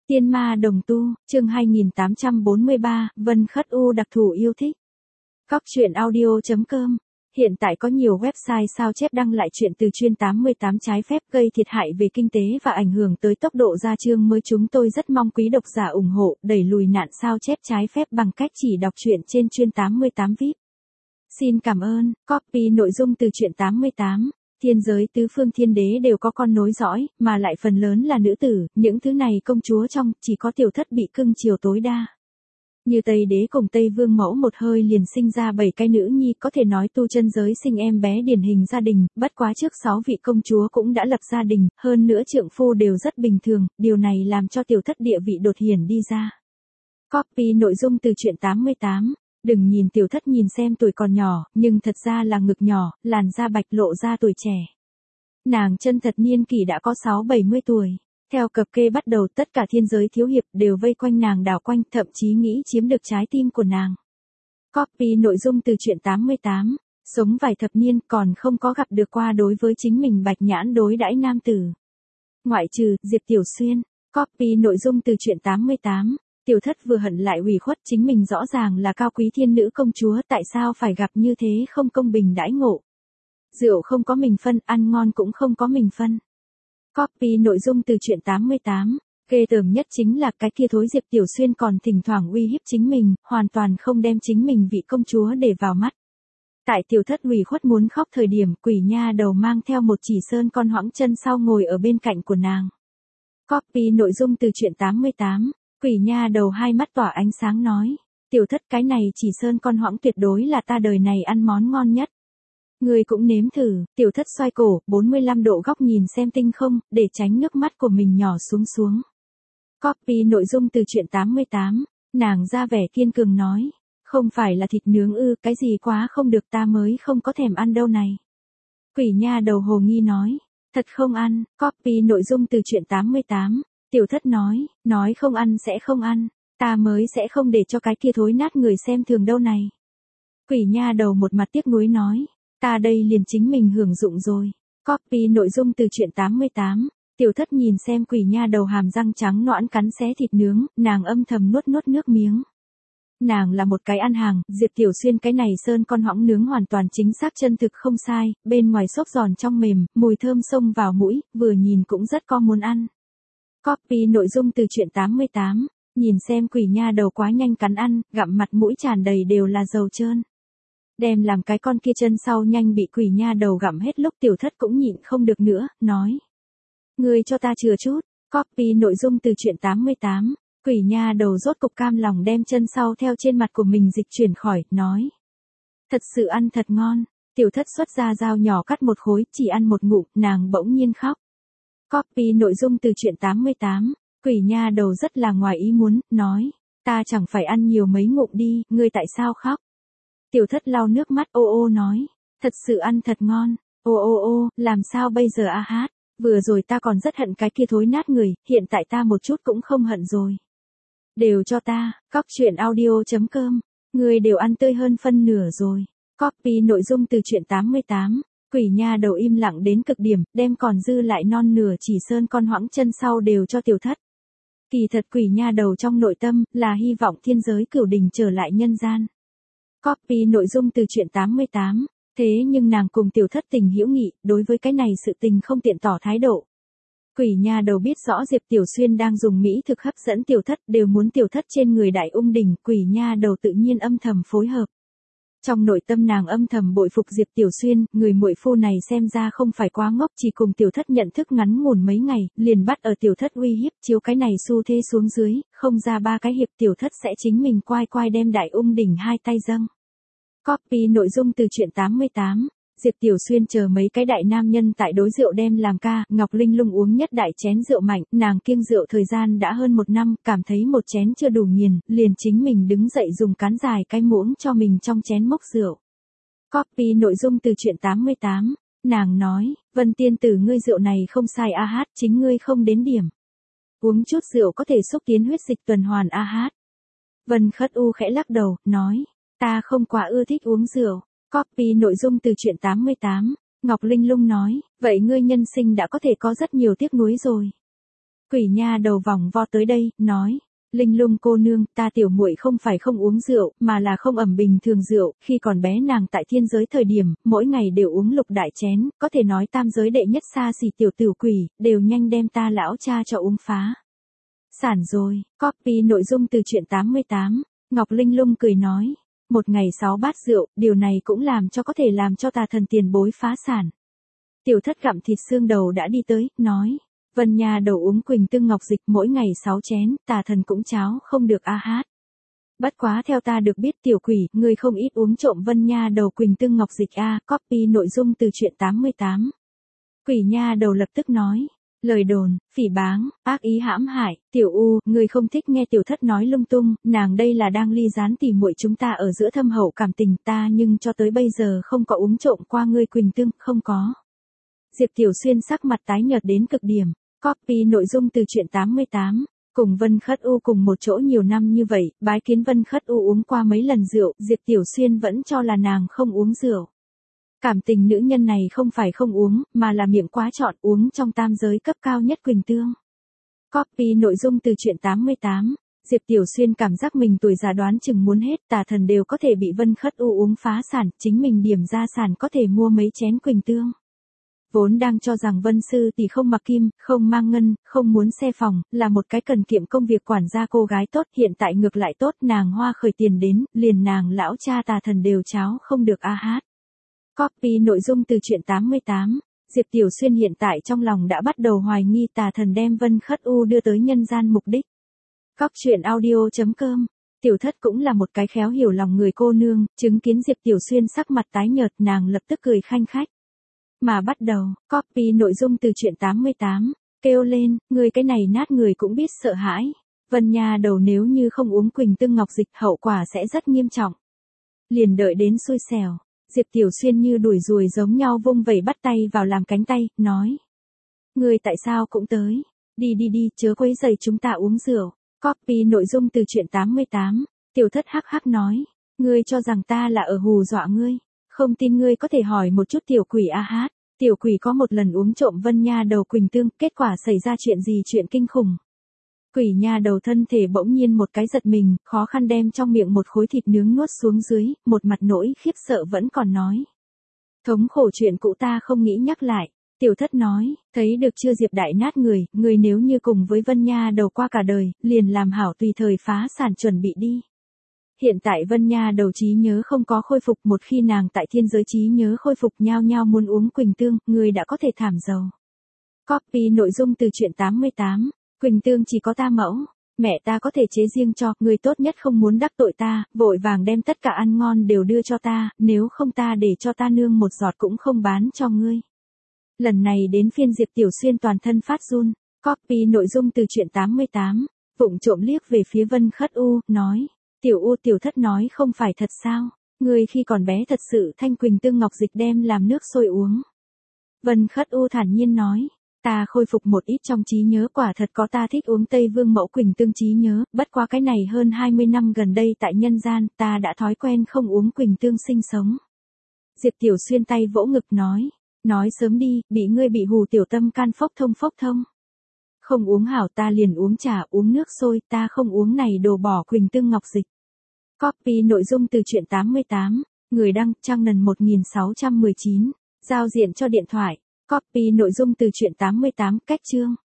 Tiên ma đồng tu, chương 2843, Vân Khất U đặc thù yêu thích. Góc truyện audio.com. Hiện tại có nhiều website sao chép đăng lại chuyện từ chuyên 88 trái phép gây thiệt hại về kinh tế và ảnh hưởng tới tốc độ ra chương mới. Chúng tôi rất mong quý độc giả ủng hộ, đẩy lùi nạn sao chép trái phép bằng cách chỉ đọc truyện trên chuyên 88 VIP. Xin cảm ơn. Copy nội dung từ truyện 88. Thiên giới tứ phương thiên đế đều có con nối dõi, mà lại phần lớn là nữ tử, những thứ này công chúa trong, chỉ có tiểu thất bị cưng chiều tối đa. Như Tây đế cùng Tây vương mẫu một hơi liền sinh ra 7 cái nữ nhi, có thể nói tu chân giới sinh em bé điển hình gia đình, bất quá trước 6 vị công chúa cũng đã lập gia đình, hơn nữa trượng phu đều rất bình thường, điều này làm cho tiểu thất địa vị đột hiển đi ra. Copy nội dung từ truyện 88. Đừng nhìn tiểu thất nhìn xem tuổi còn nhỏ, nhưng thật ra là ngực nhỏ, làn da bạch lộ ra tuổi trẻ. Nàng chân thật niên kỷ đã có 6-70 tuổi. Theo cập kê bắt đầu tất cả thiên giới thiếu hiệp đều vây quanh nàng đảo quanh, thậm chí nghĩ chiếm được trái tim của nàng. Copy nội dung từ truyện 88. Sống vài thập niên còn không có gặp được qua đối với chính mình bạch nhãn đối đãi nam tử. Ngoại trừ Diệp Tiểu Xuyên. Copy nội dung từ truyện 88. Tiểu thất vừa hận lại ủy khuất, chính mình rõ ràng là cao quý thiên nữ công chúa, tại sao phải gặp như thế không công bình đãi ngộ. Rượu không có mình phân, ăn ngon cũng không có mình phân. Copy nội dung từ truyện 88. Ghê tởm nhất chính là cái kia thối Diệp Tiểu Xuyên còn thỉnh thoảng uy hiếp chính mình, hoàn toàn không đem chính mình vị công chúa để vào mắt. Tại tiểu thất ủy khuất muốn khóc thời điểm, quỷ nha đầu mang theo một chỉ sơn con hoãng chân sau ngồi ở bên cạnh của nàng. Copy nội dung từ truyện 88. Quỷ nha đầu hai mắt tỏa ánh sáng nói, tiểu thất cái này chỉ sơn con hoãng tuyệt đối là ta đời này ăn món ngon nhất. Người cũng nếm thử. Tiểu thất xoay cổ, 45 độ góc nhìn xem tinh không, để tránh nước mắt của mình nhỏ xuống. Copy nội dung từ truyện 88. Nàng ra vẻ kiên cường nói, không phải là thịt nướng ư, cái gì quá không được, ta mới không có thèm ăn đâu này. Quỷ nha đầu hồ nghi nói, thật không ăn. Copy nội dung từ truyện 88. Tiểu thất nói không ăn sẽ không ăn, ta mới sẽ không để cho cái kia thối nát người xem thường đâu này. Quỷ nha đầu một mặt tiếc nuối nói, ta đây liền chính mình hưởng dụng rồi. Copy nội dung từ truyện 88. Tiểu thất nhìn xem quỷ nha đầu hàm răng trắng nõn cắn xé thịt nướng, nàng âm thầm nuốt nước miếng. Nàng là một cái ăn hàng, Diệp Tiểu Xuyên cái này sơn con hoãng nướng hoàn toàn chính xác chân thực không sai, bên ngoài xốp giòn trong mềm, mùi thơm xông vào mũi, vừa nhìn cũng rất có muốn ăn. Copy nội dung từ truyện 88. Nhìn xem quỷ nha đầu quá nhanh cắn ăn, gặm mặt mũi tràn đầy đều là dầu trơn. Đem làm cái con kia chân sau nhanh bị quỷ nha đầu gặm hết lúc tiểu thất cũng nhịn không được nữa, nói. Ngươi cho ta chừa chút. Copy nội dung từ truyện 88. Quỷ nha đầu rốt cục cam lòng đem chân sau theo trên mặt của mình dịch chuyển khỏi, nói. Thật sự ăn thật ngon. Tiểu thất xuất ra dao nhỏ cắt một khối, chỉ ăn một ngụm, nàng bỗng nhiên khóc. Copy nội dung từ truyện 88. Quỷ nha đầu rất là ngoài ý muốn, nói. Ta chẳng phải ăn nhiều mấy ngụm đi, ngươi tại sao khóc? Tiểu thất lau nước mắt ô nói. Thật sự ăn thật ngon. Ô, làm sao bây giờ a hát? Vừa rồi ta còn rất hận cái kia thối nát người, hiện tại ta một chút cũng không hận rồi. Đều cho ta. Góc truyện audio.com. Ngươi đều ăn tươi hơn phân nửa rồi. Copy nội dung từ truyện 88. Quỷ nha đầu im lặng đến cực điểm, đem còn dư lại non nửa chỉ sơn con hoãng chân sau đều cho tiểu thất. Kỳ thật quỷ nha đầu trong nội tâm, là hy vọng thiên giới cửu đình trở lại nhân gian. Copy nội dung từ truyện 88. Thế nhưng nàng cùng tiểu thất tình hữu nghị, đối với cái này sự tình không tiện tỏ thái độ. Quỷ nha đầu biết rõ Diệp Tiểu Xuyên đang dùng mỹ thực hấp dẫn tiểu thất, đều muốn tiểu thất trên người đại ung đỉnh, quỷ nha đầu tự nhiên âm thầm phối hợp. Trong nội tâm nàng âm thầm bội phục Diệp Tiểu Xuyên, người muội phu này xem ra không phải quá ngốc, chỉ cùng tiểu thất nhận thức ngắn ngủn mấy ngày, liền bắt ở tiểu thất uy hiếp, chiếu cái này xu thế xuống dưới, không ra 3 cái hiệp tiểu thất sẽ chính mình quay đem đại ung đỉnh hai tay dâng. Copy nội dung từ truyện 88. Diệp Tiểu Xuyên chờ mấy cái đại nam nhân tại đối rượu đem làm ca, Ngọc Linh Lung uống nhất đại chén rượu mạnh, nàng kiêng rượu thời gian đã hơn 1 năm, cảm thấy một chén chưa đủ nghiền, liền chính mình đứng dậy dùng cán dài cái muỗng cho mình trong chén mốc rượu. Copy nội dung từ truyện 88. Nàng nói, Vân tiên tử ngươi rượu này không sai a hát, chính ngươi không đến điểm. Uống chút rượu có thể xúc tiến huyết dịch tuần hoàn a hát. Vân Khất U khẽ lắc đầu, nói, ta không quá ưa thích uống rượu. Copy nội dung từ truyện 88. Ngọc Linh Lung nói, vậy ngươi nhân sinh đã có thể có rất nhiều tiếc nuối rồi. Quỷ nha đầu vòng vo tới đây, nói. Linh Lung cô nương, ta tiểu muội không phải không uống rượu, mà là không ẩm bình thường rượu, khi còn bé nàng tại thiên giới thời điểm, mỗi ngày đều uống lục đại chén, có thể nói tam giới đệ nhất xa xỉ tiểu tử quỷ, đều nhanh đem ta lão cha cho uống phá. Sản rồi, copy nội dung từ truyện 88, Ngọc Linh Lung cười nói, một ngày 6 bát rượu, điều này cũng làm cho có thể làm cho tà thần tiền bối phá sản. Tiểu thất gặm thịt xương đầu đã đi tới, nói. Vân Nha đầu uống Quỳnh Tương Ngọc Dịch mỗi ngày 6 chén, tà thần cũng cháo không được a hát. Bất quá theo ta được biết tiểu quỷ, ngươi không ít uống trộm Vân Nha đầu Quỳnh Tương Ngọc Dịch a, copy nội dung từ truyện 88. Quỷ Nha đầu lập tức nói, lời đồn, phỉ báng, ác ý hãm hại, tiểu u, ngươi không thích nghe tiểu thất nói lung tung, nàng đây là đang ly gián tỉ muội chúng ta ở giữa thâm hậu cảm tình ta nhưng cho tới bây giờ không có uống trộm qua ngươi Quỳnh Tương, không có. Diệp Tiểu Xuyên sắc mặt tái nhợt đến cực điểm. Copy nội dung từ truyện 88. Cùng Vân Khất U cùng một chỗ nhiều năm như vậy, bái kiến Vân Khất U uống qua mấy lần rượu, Diệp Tiểu Xuyên vẫn cho là nàng không uống rượu. Cảm tình nữ nhân này không phải không uống, mà là miệng quá trọn uống trong tam giới cấp cao nhất Quỳnh Tương. Copy nội dung từ truyện 88. Diệp Tiểu Xuyên cảm giác mình tuổi già đoán chừng muốn hết, tà thần đều có thể bị Vân Khất U uống phá sản, chính mình điểm ra sản có thể mua mấy chén Quỳnh Tương. Vốn đang cho rằng Vân Sư tỷ không mặc kim, không mang ngân, không muốn xe phòng, là một cái cần kiệm công việc quản gia cô gái tốt, hiện tại ngược lại tốt, nàng hoa khởi tiền đến, liền nàng lão cha tà thần đều cháo không được a hát. Copy nội dung từ truyện 88. Diệp Tiểu Xuyên hiện tại trong lòng đã bắt đầu hoài nghi tà thần đem Vân Khất U đưa tới nhân gian mục đích. Cóc truyện audio.com. Tiểu thất cũng là một cái khéo hiểu lòng người cô nương, chứng kiến Diệp Tiểu Xuyên sắc mặt tái nhợt nàng lập tức cười khanh khách. Mà bắt đầu, copy nội dung từ truyện 88, kêu lên, người cái này nát người cũng biết sợ hãi. Vân Nha đầu nếu như không uống Quỳnh Tương Ngọc Dịch hậu quả sẽ rất nghiêm trọng. Liền đợi đến xui xẻo, Diệp Tiểu Xuyên như đuổi ruồi giống nhau vung vẩy bắt tay vào làm cánh tay, nói. Người tại sao cũng tới, đi, chớ quấy rầy chúng ta uống rượu. Copy nội dung từ truyện 88, Tiểu thất hắc hắc nói, ngươi cho rằng ta là ở hù dọa ngươi. Không tin ngươi có thể hỏi một chút tiểu quỷ a hát. Tiểu quỷ có một lần uống trộm Vân Nha đầu Quỳnh Tương, kết quả xảy ra chuyện gì chuyện kinh khủng. Quỷ nha đầu thân thể bỗng nhiên một cái giật mình, khó khăn đem trong miệng một khối thịt nướng nuốt xuống dưới, một mặt nỗi khiếp sợ vẫn còn nói. Thống khổ chuyện cũ ta không nghĩ nhắc lại. Tiểu thất nói, thấy được chưa Diệp đại nát người, người nếu như cùng với Vân Nha đầu qua cả đời, liền làm hảo tùy thời phá sản chuẩn bị đi. Hiện tại Vân Nha đầu trí nhớ không có khôi phục, một khi nàng tại thiên giới trí nhớ khôi phục nhao nhao muốn uống Quỳnh Tương, người đã có thể thảm giàu. Copy nội dung từ truyện 88, Quỳnh Tương chỉ có ta mẫu, mẹ ta có thể chế riêng cho, người tốt nhất không muốn đắc tội ta, vội vàng đem tất cả ăn ngon đều đưa cho ta, nếu không ta để cho ta nương một giọt cũng không bán cho ngươi. Lần này đến phiên Diệp Tiểu Xuyên toàn thân phát run. Copy nội dung từ truyện 88, vụng trộm liếc về phía Vân Khất U, nói. Tiểu U tiểu thất nói không phải thật sao, người khi còn bé thật sự thanh Quỳnh Tương Ngọc Dịch đem làm nước sôi uống. Vân Khất U thản nhiên nói, ta khôi phục một ít trong trí nhớ, quả thật có ta thích uống Tây Vương mẫu Quỳnh Tương trí nhớ, bất quá cái này hơn 20 năm gần đây tại nhân gian, ta đã thói quen không uống Quỳnh Tương sinh sống. Diệp Tiểu Xuyên tay vỗ ngực nói sớm đi, bị ngươi bị hù tiểu tâm can phốc thông. Không uống hảo ta liền uống trà uống nước sôi, ta không uống này đồ bỏ Quỳnh Tương Ngọc Dịch. Copy nội dung từ truyện 88, người đăng trang nần 1619, giao diện cho điện thoại. Copy nội dung từ truyện 88, cách chương.